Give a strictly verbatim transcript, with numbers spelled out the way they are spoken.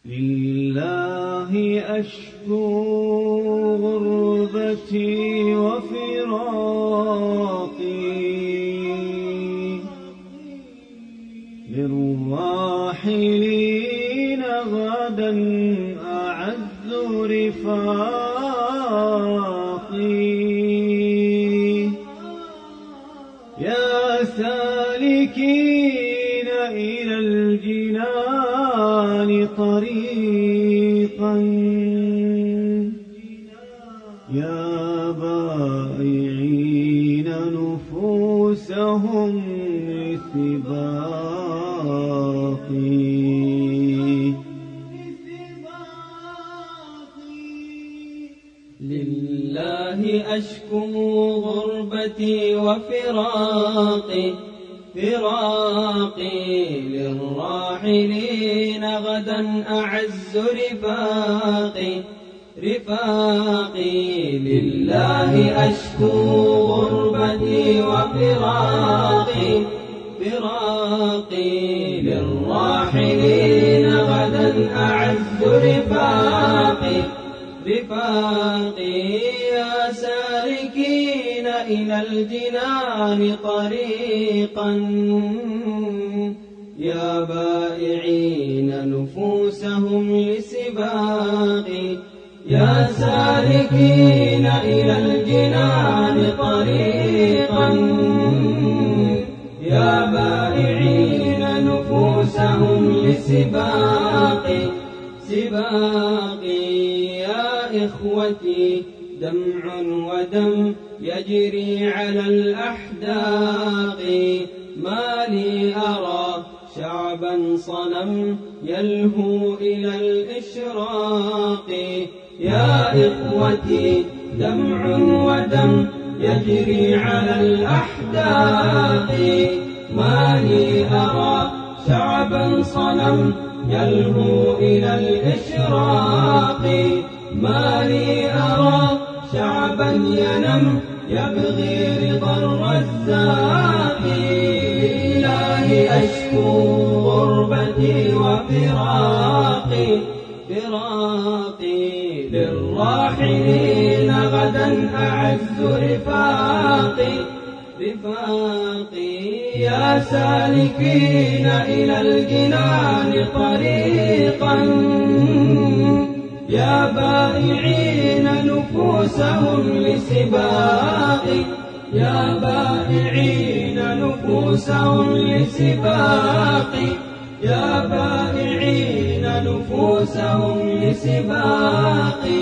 لله أشكو غربتي وفراقي للراحلين غدا أعز رفاقي يا سالكين إلى الجنان طريقا يا بائعين نفوسهم لسباقي لله أشكو غربتي وفراقي فراقي للراحلين غدا أعز رفاقي رفاقي لله أشكو غربتي وفراقي فراقي للراحلين غدا أعز رفاقي رفاقي يا سالكين إلى الجنان طريقا يا بائعين نفوسهم لسباقي يا سالكين إلى الجنان طريقا يا بائعين نفوسهم لسباقي سباقي يا إخوتي دمع ودم يجري على الأحداق ما لي أرى شعبا صنم يلهو إلى الإشراق يا إخوتي دمع ودم يجري على الأحداق ما لي أرى شعبا صنم يلهو إلى الإشراق ما لي أرى شعبا ينم يبغي رضا الرزاق لله أشكو غربتي وفراقي فراقي للراحلين غدا أعز رفاقي رفاقي يا سالكين إلى الجنان طريقا يا بائعين نفوسهم لسباقي يا بائعين نفوسهم لسباقي يا بائعين نفوسهم لسباقي